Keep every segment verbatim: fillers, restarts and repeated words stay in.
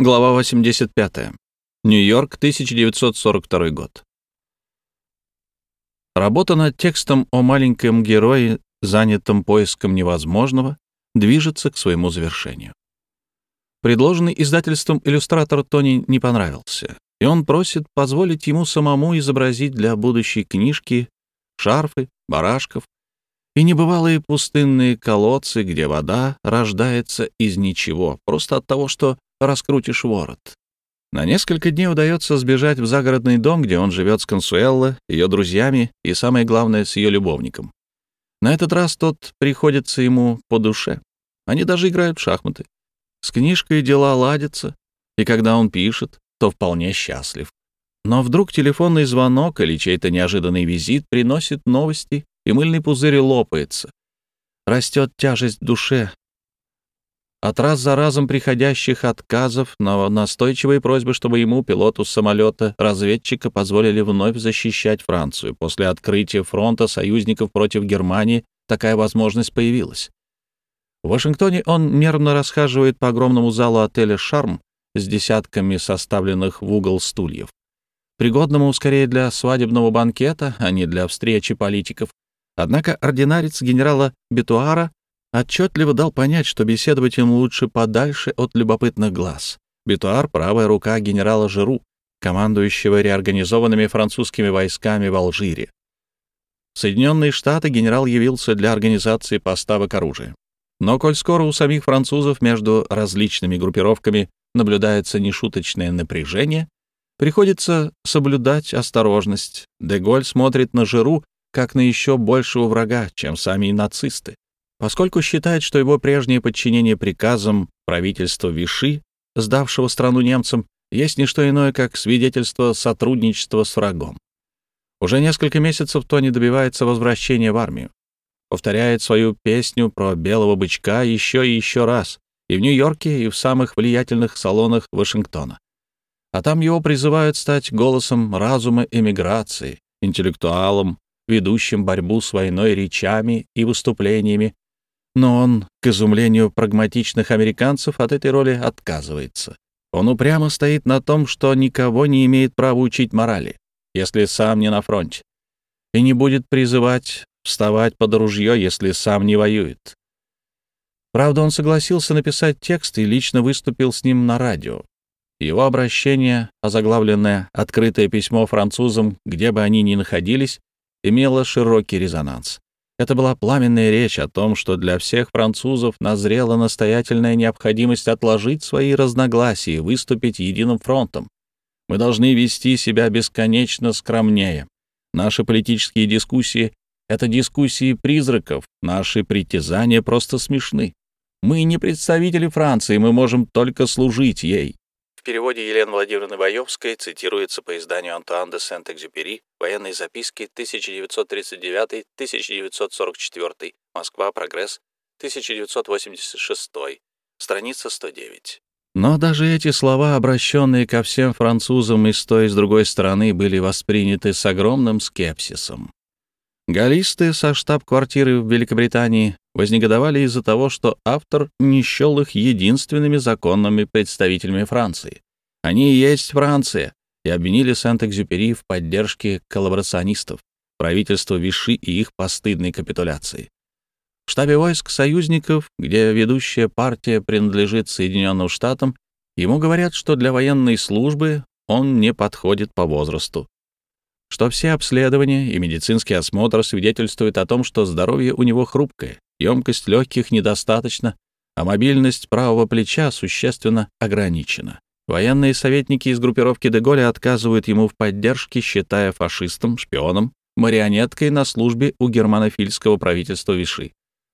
Глава восемьдесят пятая. Нью-Йорк, тысяча девятьсот сорок второй год. Работа над текстом о маленьком герое, занятом поиском невозможного, движется к своему завершению. Предложенный издательством иллюстратор Тони не понравился, и он просит позволить ему самому изобразить для будущей книжки шарфы, барашков и небывалые пустынные колодцы, где вода рождается из ничего, просто от того, что раскрутишь ворот. На несколько дней удается сбежать в загородный дом, где он живет с Консуэлло, ее друзьями и, самое главное, с ее любовником. На этот раз тот приходится ему по душе. Они даже играют в шахматы. С книжкой дела ладятся, и когда он пишет, то вполне счастлив. Но вдруг телефонный звонок или чей-то неожиданный визит приносит новости, и мыльный пузырь лопается. Растет тяжесть в душе от раз за разом приходящих отказов на настойчивые просьбы, чтобы ему, пилоту самолета-разведчика, позволили вновь защищать Францию. После открытия фронта союзников против Германии такая возможность появилась. В Вашингтоне он нервно расхаживает по огромному залу отеля «Шарм» с десятками составленных в угол стульев, пригодному скорее для свадебного банкета, а не для встречи политиков. Однако ординарец генерала Бетуара отчетливо дал понять, что беседовать ему лучше подальше от любопытных глаз. Бетуар — правая рука генерала Жиру, командующего реорганизованными французскими войсками в Алжире. В Соединенные Штаты генерал явился для организации поставок оружия. Но коль скоро у самих французов между различными группировками наблюдается нешуточное напряжение, приходится соблюдать осторожность. Де-Голь смотрит на Жиру как на еще большего врага, чем сами нацисты, поскольку считает, что его прежнее подчинение приказам правительства Виши, сдавшего страну немцам, есть не что иное, как свидетельство сотрудничества с врагом. Уже несколько месяцев Тони добивается возвращения в армию, повторяет свою песню про белого бычка еще и еще раз, и в Нью-Йорке, и в самых влиятельных салонах Вашингтона. А там его призывают стать голосом разума эмиграции, интеллектуалом, ведущим борьбу с войной речами и выступлениями, но он, к изумлению прагматичных американцев, от этой роли отказывается. Он упрямо стоит на том, что никого не имеет права учить морали, если сам не на фронте, и не будет призывать вставать под ружье, если сам не воюет. Правда, он согласился написать текст и лично выступил с ним на радио. Его обращение, озаглавленное «Открытое письмо французам, где бы они ни находились», имело широкий резонанс. Это была пламенная речь о том, что для всех французов назрела настоятельная необходимость отложить свои разногласия и выступить единым фронтом. Мы должны вести себя бесконечно скромнее. Наши политические дискуссии — это дискуссии призраков, наши притязания просто смешны. Мы не представители Франции, мы можем только служить ей. В переводе Елены Владимировны Боевской цитируется по изданию Антуан де Сент-Экзюпери «Военные записки, тысяча девятьсот тридцать девятый — тысяча девятьсот сорок четвёртый. Москва. Прогресс. тысяча девятьсот восемьдесят шестой. Страница сто девять». Но даже эти слова, обращенные ко всем французам и с той, и с другой стороны, были восприняты с огромным скепсисом. Галлисты со штаб-квартиры в Великобритании вознегодовали из-за того, что автор не счел их единственными законными представителями Франции. Они и есть Франция, и обвинили Сент-Экзюпери в поддержке коллаборационистов, правительства Виши и их постыдной капитуляции. В штабе войск союзников, где ведущая партия принадлежит Соединенным Штатам, ему говорят, что для военной службы он не подходит по возрасту, что все обследования и медицинский осмотр свидетельствуют о том, что здоровье у него хрупкое, емкость легких недостаточно, а мобильность правого плеча существенно ограничена. Военные советники из группировки де-Голля отказывают ему в поддержке, считая фашистом, шпионом, марионеткой на службе у германофильского правительства Виши.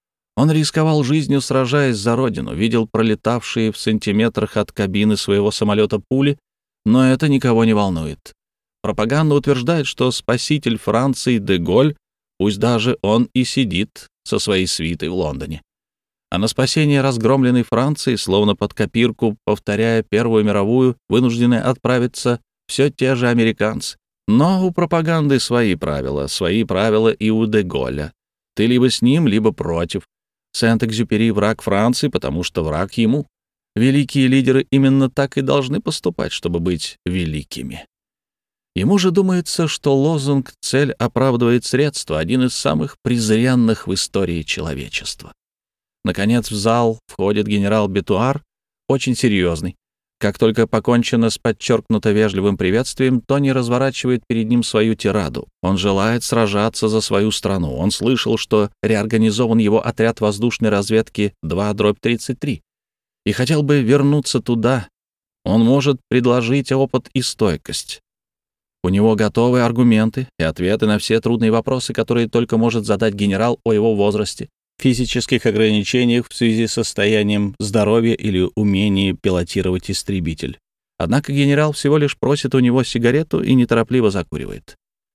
Он рисковал жизнью, сражаясь за родину, видел пролетавшие в сантиметрах от кабины своего самолета пули, но это никого не волнует. Пропаганда утверждает, что спаситель Франции де-Голь, пусть даже он и сидит со своей свитой в Лондоне. А на спасение разгромленной Франции, словно под копирку, повторяя Первую мировую, вынуждены отправиться все те же американцы. Но у пропаганды свои правила, свои правила и у де-Голля. Ты либо с ним, либо против. Сент-Экзюпери — враг Франции, потому что враг ему. Великие лидеры именно так и должны поступать, чтобы быть великими. Ему же думается, что лозунг «цель оправдывает средства» — один из самых презренных в истории человечества. Наконец в зал входит генерал Бетуар, очень серьезный. Как только покончено с подчеркнуто вежливым приветствием, Тони разворачивает перед ним свою тираду. Он желает сражаться за свою страну. Он слышал, что реорганизован его отряд воздушной разведки два тридцать три, и хотел бы вернуться туда. Он может предложить опыт и стойкость. У него готовы аргументы и ответы на все трудные вопросы, которые только может задать генерал о его возрасте, физических ограничениях в связи с состоянием здоровья или умении пилотировать истребитель. Однако генерал всего лишь просит у него сигарету и неторопливо закуривает.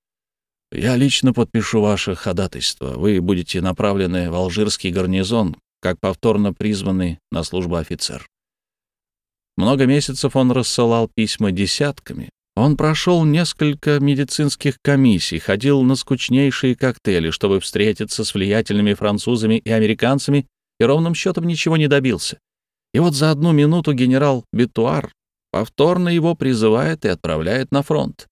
«Я лично подпишу ваше ходатайство. Вы будете направлены в алжирский гарнизон, как повторно призванный на службу офицер». Много месяцев он рассылал письма десятками. Он прошел несколько медицинских комиссий, ходил на скучнейшие коктейли, чтобы встретиться с влиятельными французами и американцами, и ровным счетом ничего не добился. И вот за одну минуту генерал Бетуар повторно его призывает и отправляет на фронт.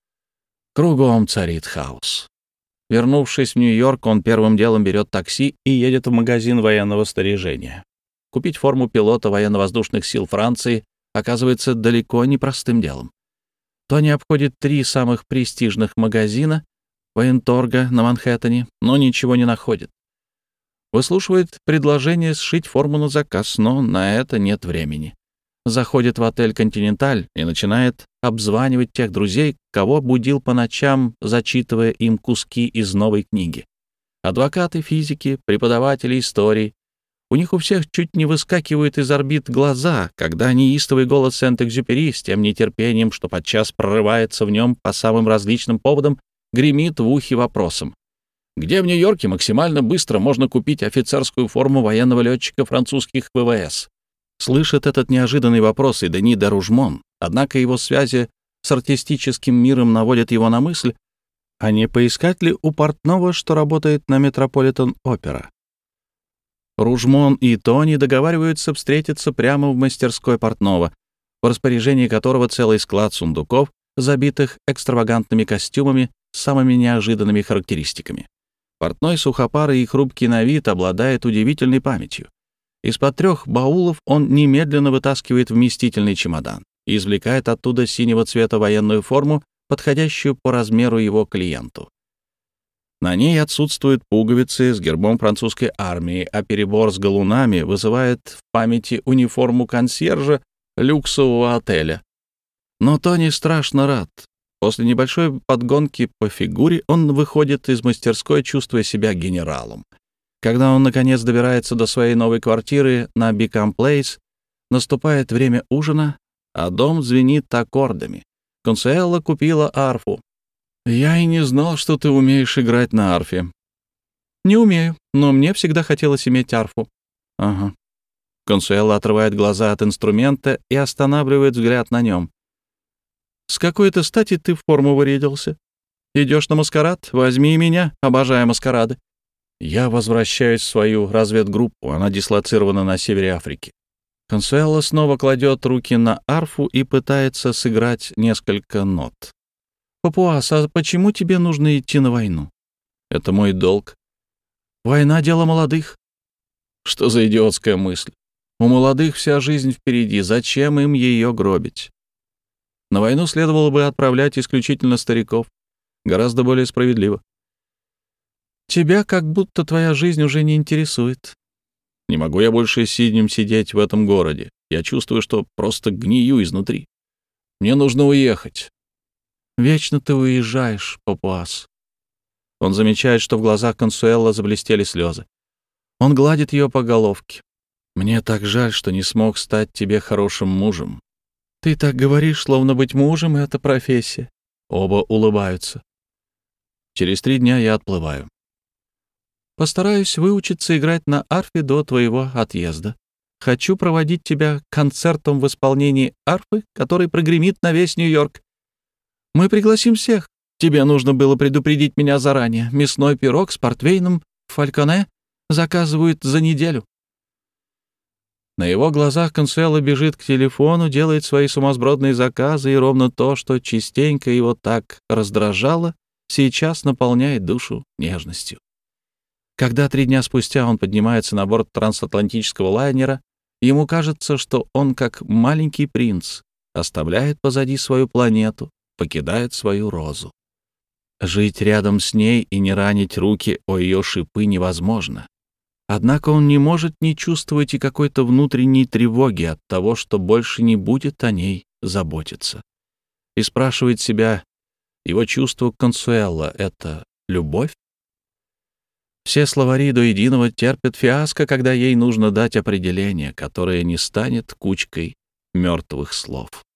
Кругом царит хаос. Вернувшись в Нью-Йорк, он первым делом берет такси и едет в магазин военного снаряжения. Купить форму пилота военно-воздушных сил Франции оказывается далеко не простым делом. Тони обходит три самых престижных магазина военторга на Манхэттене, но ничего не находит. Выслушивает предложение сшить форму на заказ, но на это нет времени. Заходит в отель «Континенталь» и начинает обзванивать тех друзей, кого будил по ночам, зачитывая им куски из новой книги. Адвокаты физики, преподаватели истории. У них у всех чуть не выскакивают из орбит глаза, когда неистовый голос Сент-Экзюпери с тем нетерпением, что подчас прорывается в нем по самым различным поводам, гремит в ухе вопросом. Где в Нью-Йорке максимально быстро можно купить офицерскую форму военного летчика французских ВВС? Слышит этот неожиданный вопрос и Дени де Ружмон, однако его связи с артистическим миром наводят его на мысль, а не поискать ли у портного, что работает на Метрополитен-опера. Ружмон и Тони договариваются встретиться прямо в мастерской портного, в распоряжении которого целый склад сундуков, забитых экстравагантными костюмами с самыми неожиданными характеристиками. Портной сухопарый и хрупкий на вид обладает удивительной памятью. Из-под трех баулов он немедленно вытаскивает вместительный чемодан и извлекает оттуда синего цвета военную форму, подходящую по размеру его клиенту. На ней отсутствуют пуговицы с гербом французской армии, а перебор с галунами вызывает в памяти униформу консьержа люксового отеля. Но Тони страшно рад. После небольшой подгонки по фигуре он выходит из мастерской, чувствуя себя генералом. Когда он, наконец, добирается до своей новой квартиры на Бикам Плейс, наступает время ужина, а дом звенит аккордами. Консуэла купила арфу. «Я и не знал, что ты умеешь играть на арфе». «Не умею, но мне всегда хотелось иметь арфу». «Ага». Консуэла отрывает глаза от инструмента и останавливает взгляд на нем. «С какой-то стати ты в форму вырядился? Идешь на маскарад? Возьми меня, обожаю маскарады». «Я возвращаюсь в свою разведгруппу, она дислоцирована на севере Африки». Консуэла снова кладет руки на арфу и пытается сыграть несколько нот. «Папуас, а почему тебе нужно идти на войну?» «Это мой долг». «Война — дело молодых». Что за идиотская мысль? У молодых вся жизнь впереди, зачем им ее гробить? На войну следовало бы отправлять исключительно стариков. Гораздо более справедливо. «Тебя как будто твоя жизнь уже не интересует». «Не могу я больше сиднем сидеть в этом городе. Я чувствую, что просто гнию изнутри. Мне нужно уехать». «Вечно ты уезжаешь, Папуас». Он замечает, что в глазах Консуэла заблестели слезы. Он гладит ее по головке. «Мне так жаль, что не смог стать тебе хорошим мужем». «Ты так говоришь, словно быть мужем — это профессия». Оба улыбаются. «Через три дня я отплываю». «Постараюсь выучиться играть на арфе до твоего отъезда. Хочу проводить тебя концертом в исполнении арфы, который прогремит на весь Нью-Йорк. Мы пригласим всех. Тебе нужно было предупредить меня заранее. Мясной пирог с портвейном в Фальконе заказывают за неделю». На его глазах Консуэла бежит к телефону, делает свои сумасбродные заказы, и ровно то, что частенько его так раздражало, сейчас наполняет душу нежностью. Когда три дня спустя он поднимается на борт трансатлантического лайнера, ему кажется, что он, как маленький принц, оставляет позади свою планету, покидает свою розу. Жить рядом с ней и не ранить руки о ее шипы невозможно. Однако он не может не чувствовать и какой-то внутренней тревоги от того, что больше не будет о ней заботиться. И спрашивает себя, его чувство к Консуэло — это любовь? Все словари до единого терпят фиаско, когда ей нужно дать определение, которое не станет кучкой мертвых слов.